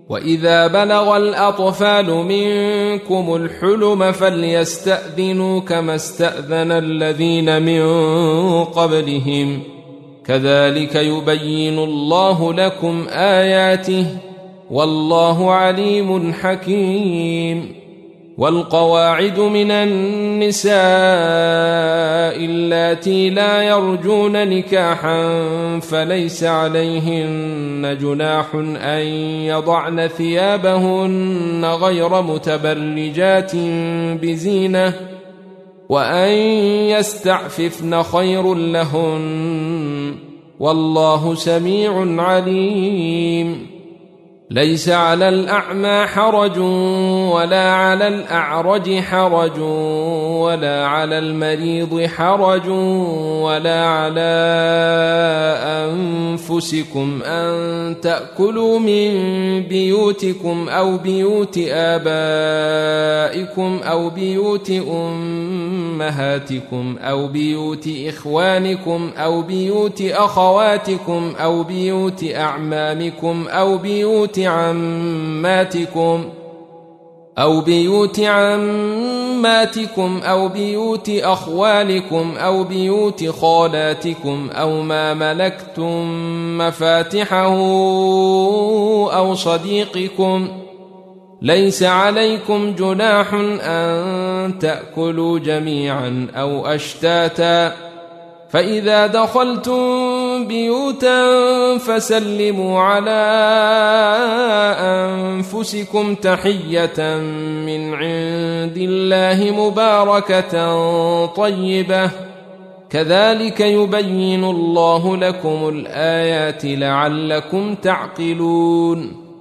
وإذا بلغ الأطفال منكم الحلم فليستأذنوا كما استأذن الذين من قبلهم كذلك يبين الله لكم آياته والله عليم حكيم. والقواعد من النساء اللاتي لا يرجون نكاحا فليس عليهن جناح أن يضعن ثيابهن غير متبرجات بزينة وأن يستعففن خير لهن والله سميع عليم. ليس على الأعمى حرج ولا على الأعرج حرج ولا على المريض حرج ولا على أنفسكم أن تأكلوا من بيوتكم أو بيوت آبائكم أو بيوت أمهاتكم أو بيوت إخوانكم أو بيوت أخواتكم أو بيوت أعمامكم أو بيوت عماتكم أو بيوت بيوت أخوالكم أو بيوت خالاتكم أو ما ملكتم مفاتحه أو صديقكم. ليس عليكم جناح أن تأكلوا جميعا أو أشتاتا فإذا دخلتم بيوتا فسلموا على أنفسكم تحية من عند الله مباركة طيبة كذلك يبين الله لكم الآيات لعلكم تعقلون.